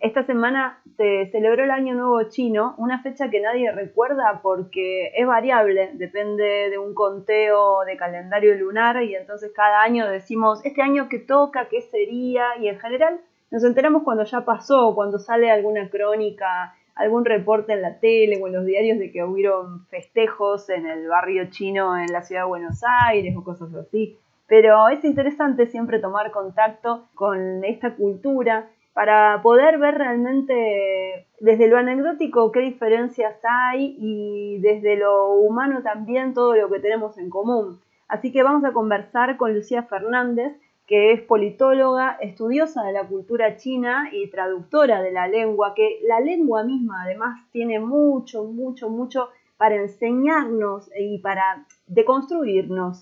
Esta semana se celebró el Año Nuevo Chino, una fecha que nadie recuerda porque es variable, depende de un conteo de calendario lunar y entonces cada año decimos, este año que toca, qué sería, y en general nos enteramos cuando ya pasó, cuando sale alguna crónica, algún reporte en la tele o en los diarios de que hubieron festejos en el barrio chino en la ciudad de Buenos Aires o cosas así. Pero es interesante siempre tomar contacto con esta cultura para poder ver realmente desde lo anecdótico qué diferencias hay y desde lo humano también todo lo que tenemos en común. Así que vamos a conversar con Lucía Fernández, que es politóloga, estudiosa de la cultura china y traductora de la lengua, que la lengua misma además tiene mucho para enseñarnos y para deconstruirnos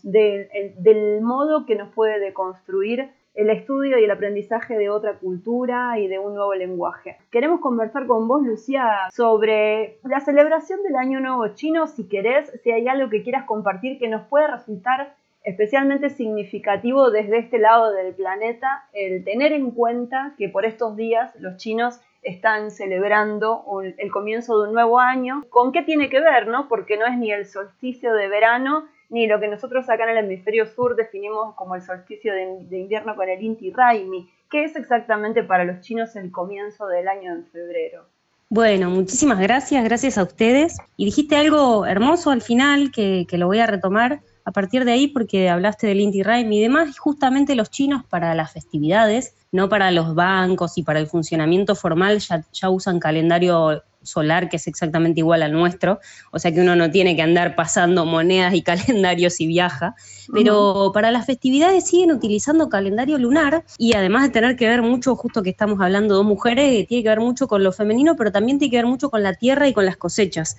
del modo que nos puede deconstruir el estudio y el aprendizaje de otra cultura y de un nuevo lenguaje. Queremos conversar con vos, Lucía, sobre la celebración del Año Nuevo Chino, si querés, si hay algo que quieras compartir que nos puede resultar especialmente significativo desde este lado del planeta, el tener en cuenta que por estos días los chinos están celebrando el comienzo de un nuevo año. ¿Con qué tiene que ver, no? Porque no es ni el solsticio de verano, ni lo que nosotros acá en el hemisferio sur definimos como el solsticio de invierno con el Inti Raymi. ¿Qué es exactamente para los chinos el comienzo del año en febrero? Bueno, muchísimas gracias a ustedes. Y dijiste algo hermoso al final que lo voy a retomar a partir de ahí porque hablaste del Inti Raymi y demás. Y justamente los chinos para las festividades, no para los bancos y para el funcionamiento formal, ya usan calendario solar que es exactamente igual al nuestro, o sea que uno no tiene que andar pasando monedas y calendarios si viaja, pero para las festividades siguen utilizando calendario lunar y además de tener que ver mucho, justo que estamos hablando de dos mujeres, tiene que ver mucho con lo femenino, pero también tiene que ver mucho con la tierra y con las cosechas.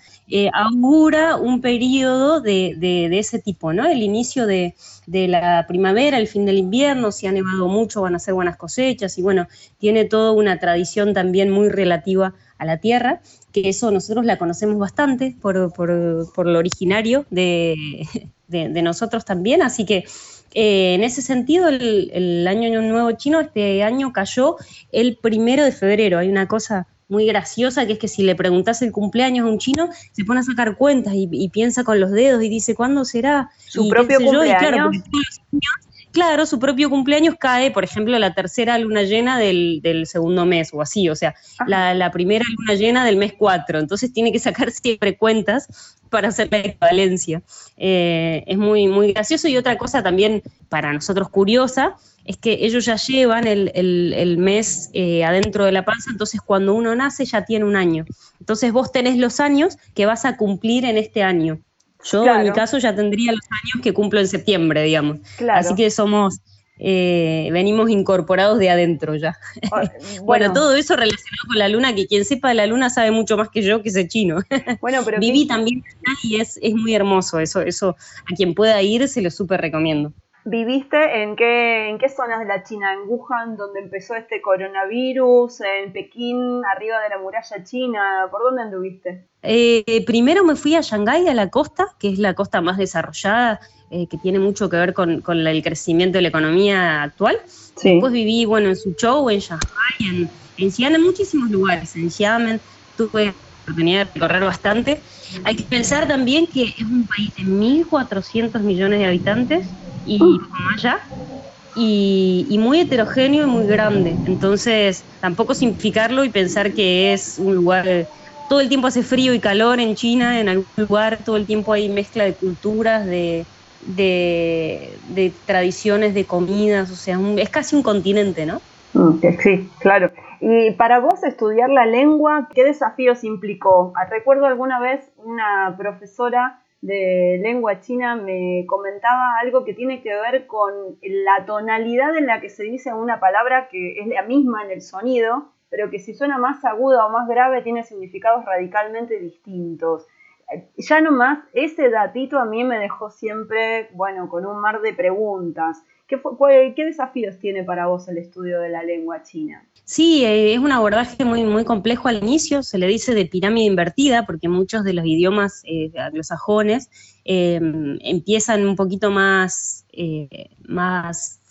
Augura un periodo de ese tipo, ¿no? El inicio de la primavera, el fin del invierno, si ha nevado mucho van a ser buenas cosechas y bueno, tiene toda una tradición también muy relativa a la tierra, que eso nosotros la conocemos bastante por lo originario de nosotros también, así que en ese sentido el Año Nuevo Chino este año cayó el 1 de febrero, hay una cosa muy graciosa que es que si le preguntás el cumpleaños a un chino se pone a sacar cuentas y piensa con los dedos y dice ¿cuándo será? ¿Su propio cumpleaños? Y claro, porque todos los años, claro, su propio cumpleaños cae, por ejemplo, la tercera luna llena del segundo mes o así, o sea, la primera luna llena del mes 4, entonces tiene que sacar siempre cuentas para hacer la equivalencia. Es muy gracioso y otra cosa también para nosotros curiosa es que ellos ya llevan el mes adentro de la panza, entonces cuando uno nace ya tiene un año. Entonces vos tenés los años que vas a cumplir en este año. Yo, claro, en mi caso, ya tendría los años que cumplo en septiembre, digamos. Claro. Así que venimos incorporados de adentro ya. Bueno, todo eso relacionado con la luna, que quien sepa de la luna sabe mucho más que yo, que ese chino. Bueno, pero viví también allá y es muy hermoso. Eso a quien pueda ir se lo súper recomiendo. ¿Viviste en qué zonas de la China? ¿En Wuhan, donde empezó este coronavirus? ¿En Pekín, arriba de la muralla china? ¿Por dónde anduviste? Primero me fui a Shanghái, a la costa, que es la costa más desarrollada, que tiene mucho que ver con el crecimiento de la economía actual. Sí. Después viví, en Suzhou, en Shanghái, en Xi'an, en muchísimos lugares. En Xiamen tuve la oportunidad de recorrer bastante. Hay que pensar también que es un país de 1.400 millones de habitantes y como allá, y muy heterogéneo y muy grande. Entonces, tampoco simplificarlo y pensar que es un lugar... Todo el tiempo hace frío y calor en China, en algún lugar, todo el tiempo hay mezcla de culturas, de tradiciones, de comidas, o sea, es casi un continente, ¿no? Sí, claro. Y para vos estudiar la lengua, ¿qué desafíos implicó? Recuerdo alguna vez una profesora de lengua china me comentaba algo que tiene que ver con la tonalidad en la que se dice una palabra que es la misma en el sonido, pero que si suena más aguda o más grave tiene significados radicalmente distintos. Ya nomás ese datito a mí me dejó siempre, con un mar de preguntas. ¿Qué desafíos tiene para vos el estudio de la lengua china? Sí, es un abordaje muy complejo al inicio, se le dice de pirámide invertida, porque muchos de los idiomas anglosajones empiezan un poquito más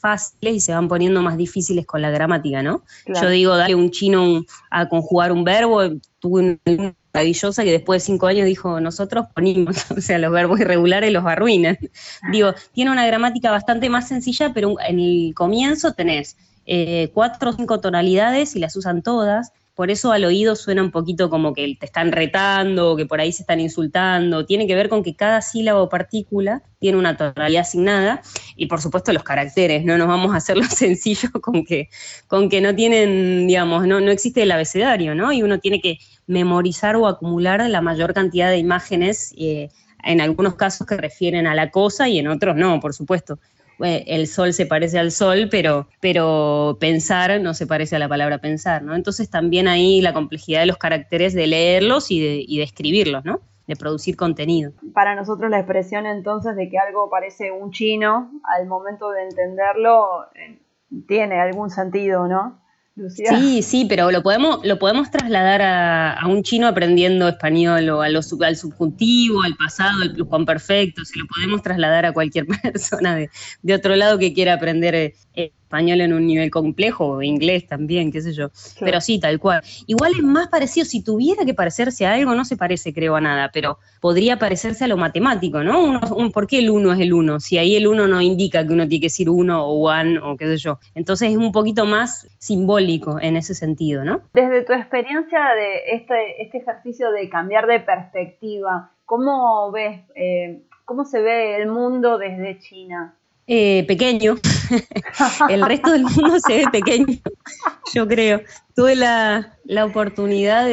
fáciles y se van poniendo más difíciles con la gramática, ¿no? Claro. Yo digo, dale un chino a conjugar un verbo, tuve una maravillosa que después de 5 años dijo, nosotros ponimos, o sea, los verbos irregulares los arruinan. Digo, tiene una gramática bastante más sencilla, pero en el comienzo tenés 4 o 5 tonalidades y las usan todas. Por eso al oído suena un poquito como que te están retando, que por ahí se están insultando. Tiene que ver con que cada sílaba o partícula tiene una tonalidad asignada y por supuesto los caracteres. No nos vamos a hacerlo sencillo con que no tienen, digamos, no existe el abecedario, ¿no? Y uno tiene que memorizar o acumular la mayor cantidad de imágenes, en algunos casos que refieren a la cosa y en otros no, por supuesto. El sol se parece al sol, pero pensar no se parece a la palabra pensar, ¿no? Entonces también ahí la complejidad de los caracteres de leerlos y de escribirlos, ¿no? De producir contenido. Para nosotros la expresión entonces de que algo parece un chino, al momento de entenderlo, tiene algún sentido, ¿no, Lucía? Sí, pero lo podemos trasladar a un chino aprendiendo español o al subjuntivo, al pasado, al pluscuamperfecto. Se lo podemos trasladar a cualquier persona de otro lado que quiera aprender español en un nivel complejo, o inglés también, qué sé yo. Claro. Pero sí, tal cual. Igual es más parecido, si tuviera que parecerse a algo, no se parece, creo, a nada, pero podría parecerse a lo matemático, ¿no? ¿Por qué el 1 es el 1? Si ahí el 1 no indica que uno tiene que decir 1 o 1 o qué sé yo. Entonces es un poquito más simbólico en ese sentido, ¿no? Desde tu experiencia de este ejercicio de cambiar de perspectiva, ¿cómo ves, cómo se ve el mundo desde China? Pequeño. El resto del mundo se ve pequeño, yo creo. Tuve la oportunidad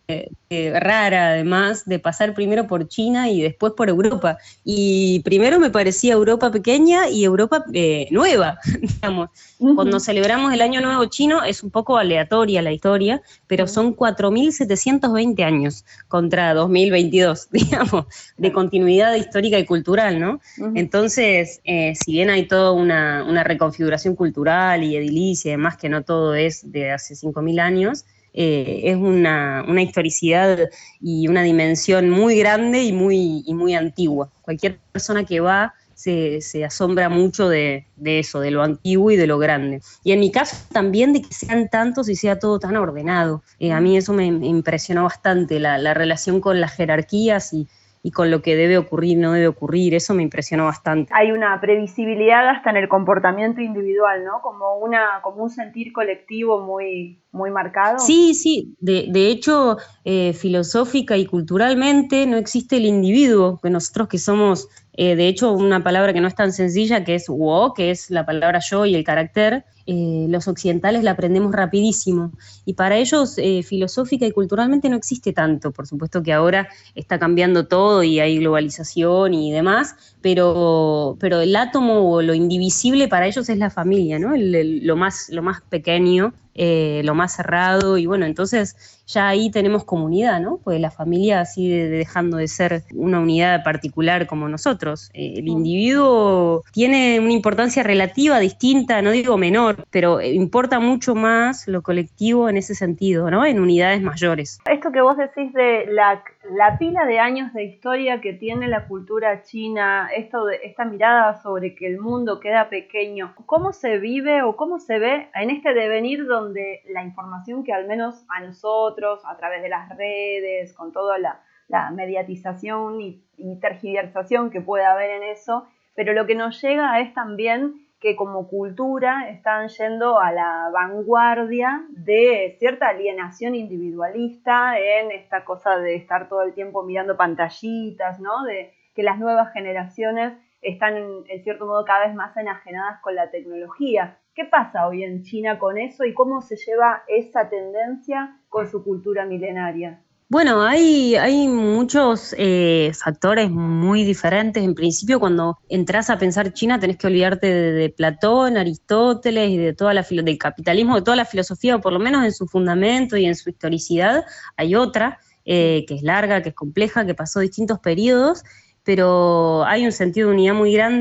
rara, además, de pasar primero por China y después por Europa. Y primero me parecía Europa pequeña y Europa nueva, digamos. Uh-huh. Cuando celebramos el Año Nuevo Chino es un poco aleatoria la historia, pero son 4.720 años contra 2022, digamos, de continuidad histórica y cultural, ¿no? Uh-huh. Entonces, si bien hay toda una reconfiguración cultural y edilicia y demás, que no todo es de hace 5.000 años, es una historicidad y una dimensión muy grande y muy antigua. Cualquier persona que va se asombra mucho de eso, de lo antiguo y de lo grande. Y en mi caso también de que sean tantos y sea todo tan ordenado. A mí eso me impresionó bastante, la relación con las jerarquías y con lo que debe ocurrir, no debe ocurrir, eso me impresionó bastante. Hay una previsibilidad hasta en el comportamiento individual, ¿no? Como un sentir colectivo muy marcado. Sí, de hecho, filosófica y culturalmente no existe el individuo, que nosotros que somos, de hecho, una palabra que no es tan sencilla, que es wo, que es la palabra yo y el carácter, los occidentales la aprendemos rapidísimo, y para ellos filosófica y culturalmente no existe tanto. Por supuesto que ahora está cambiando todo y hay globalización y demás, pero el átomo o lo indivisible para ellos es la familia, ¿no? Lo más pequeño, lo más cerrado, y bueno, entonces ya ahí tenemos comunidad, ¿no? Pues la familia sigue dejando de ser una unidad particular como nosotros. El individuo tiene una importancia relativa, distinta, no digo menor, pero importa mucho más lo colectivo en ese sentido, ¿no? En unidades mayores. Esto que vos decís de la pila de años de historia que tiene la cultura china, esta mirada sobre que el mundo queda pequeño, ¿cómo se vive o cómo se ve en este devenir donde la información que al menos a nosotros, a través de las redes, con toda la mediatización y tergiversación que puede haber en eso, pero lo que nos llega es también que como cultura están yendo a la vanguardia de cierta alienación individualista en esta cosa de estar todo el tiempo mirando pantallitas, ¿no? De que las nuevas generaciones están en cierto modo cada vez más enajenadas con la tecnología. ¿Qué pasa hoy en China con eso y cómo se lleva esa tendencia con su cultura milenaria? Bueno, hay muchos factores muy diferentes. En principio, cuando entras a pensar China, tenés que olvidarte de Platón, Aristóteles y de del capitalismo, de toda la filosofía, o por lo menos en su fundamento y en su historicidad. Hay otra que es larga, que es compleja, que pasó distintos periodos, pero hay un sentido de unidad muy grande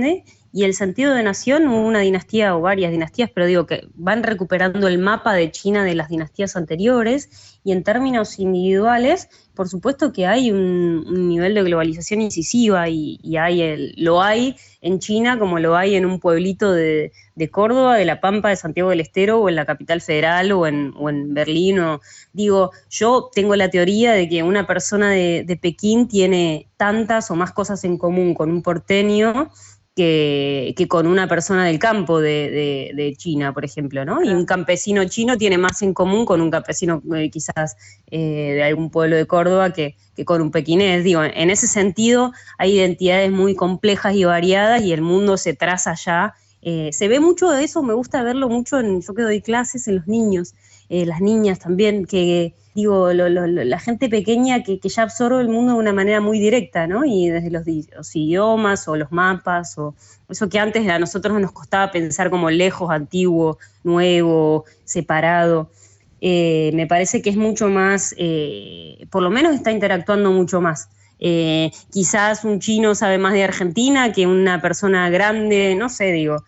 y el sentido de nación, hubo una dinastía o varias dinastías, pero digo que van recuperando el mapa de China de las dinastías anteriores, y en términos individuales, por supuesto que hay un nivel de globalización incisiva, y lo hay en China como lo hay en un pueblito de Córdoba, de La Pampa, de Santiago del Estero, o en la capital federal, o en Berlín. Digo, yo tengo la teoría de que una persona de Pekín tiene tantas o más cosas en común con un porteño que con una persona del campo de China, por ejemplo, ¿no? Y un campesino chino tiene más en común con un campesino quizás de algún pueblo de Córdoba que con un pequinés. Digo, en ese sentido hay identidades muy complejas y variadas, y el mundo se traza ya. Se ve mucho de eso, me gusta verlo mucho yo que doy clases, en los niños, las niñas también, que digo, la gente pequeña que ya absorbe el mundo de una manera muy directa, ¿no? Y desde los idiomas o los mapas, o eso que antes a nosotros nos costaba pensar como lejos, antiguo, nuevo, separado. Me parece que es mucho más, por lo menos está interactuando mucho más. Quizás un chino sabe más de Argentina que una persona grande, no sé, digo,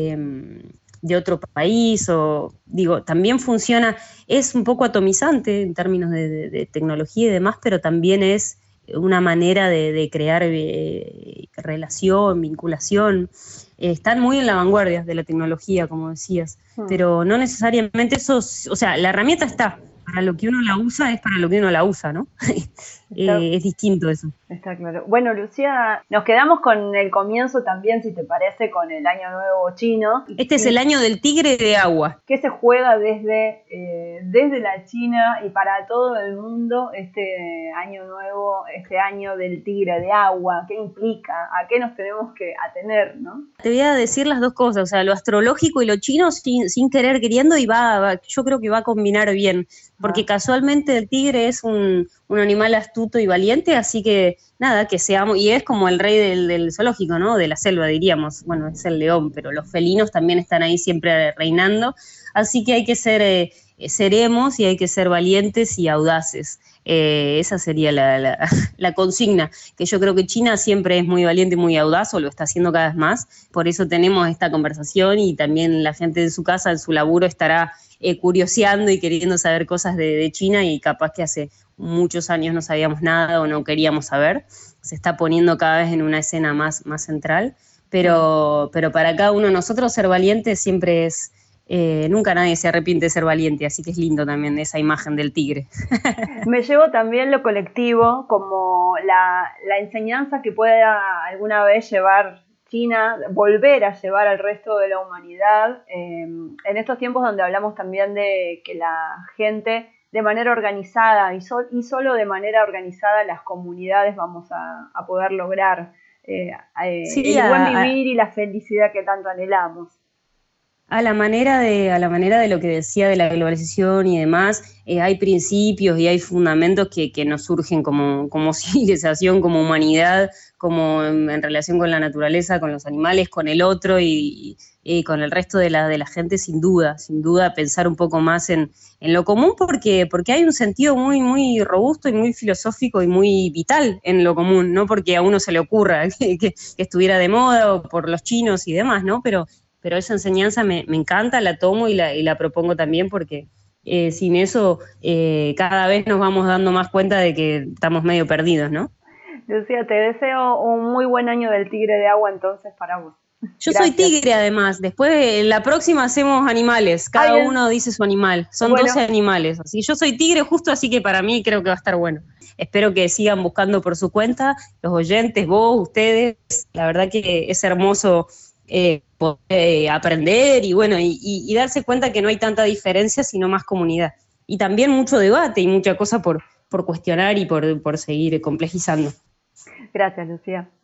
de otro país, o digo, también funciona, es un poco atomizante en términos de tecnología y demás, pero también es una manera de crear relación, vinculación. Están muy en la vanguardia de la tecnología, como decías, pero no necesariamente eso, o sea, la herramienta está, para lo que uno la usa es para lo que uno la usa, ¿no? Es distinto eso. Está claro. Bueno, Lucía, nos quedamos con el comienzo también, si te parece, con el Año Nuevo chino. Este es el año del tigre de agua. ¿Qué se juega desde la China y para todo el mundo este Año Nuevo, este año del tigre de agua? ¿Qué implica? ¿A qué nos tenemos que atener, no? Te voy a decir las dos cosas, o sea, lo astrológico y lo chino sin querer queriendo, y yo creo que va a combinar bien, porque casualmente el tigre es un animal astuto y valiente, así que nada, que seamos, y es como el rey del zoológico, ¿no? De la selva, diríamos. Bueno, es el león, pero los felinos también están ahí siempre reinando, así que hay que seremos, y hay que ser valientes y audaces. Esa sería la consigna, que yo creo que China siempre es muy valiente y muy audaz, o lo está haciendo cada vez más, por eso tenemos esta conversación, y también la gente de su casa, en su laburo, estará curioseando y queriendo saber cosas de China, y capaz que hace muchos años no sabíamos nada o no queríamos saber. Se está poniendo cada vez en una escena más central, pero para cada uno de nosotros ser valiente siempre es, nunca nadie se arrepiente de ser valiente, así que es lindo también esa imagen del tigre. Me llevo también lo colectivo, como la enseñanza que pueda alguna vez llevar China, volver a llevar al resto de la humanidad, en estos tiempos donde hablamos también de que la gente de manera organizada y solo de manera organizada las comunidades vamos a poder lograr el buen vivir y la felicidad que tanto anhelamos. A la manera de lo que decía de la globalización y demás, hay principios y hay fundamentos que nos surgen como civilización, como humanidad, como en relación con la naturaleza, con los animales, con el otro y con el resto de la gente, sin duda, pensar un poco más en lo común, porque hay un sentido muy, muy robusto y muy filosófico y muy vital en lo común, no porque a uno se le ocurra que estuviera de moda o por los chinos y demás, ¿no? Pero esa enseñanza me encanta, la tomo y la propongo también, porque sin eso cada vez nos vamos dando más cuenta de que estamos medio perdidos, ¿no? Lucía, te deseo un muy buen año del tigre de agua entonces para vos. Yo Gracias. Soy tigre además, después la próxima hacemos animales, cada uno dice su animal, son 12 animales, así yo soy tigre justo, así que para mí creo que va a estar bueno. Espero que sigan buscando por su cuenta, los oyentes, vos, ustedes, la verdad que es hermoso poder aprender y bueno, y darse cuenta que no hay tanta diferencia, sino más comunidad. Y también mucho debate y mucha cosa por cuestionar y por seguir complejizando. Gracias, Lucía.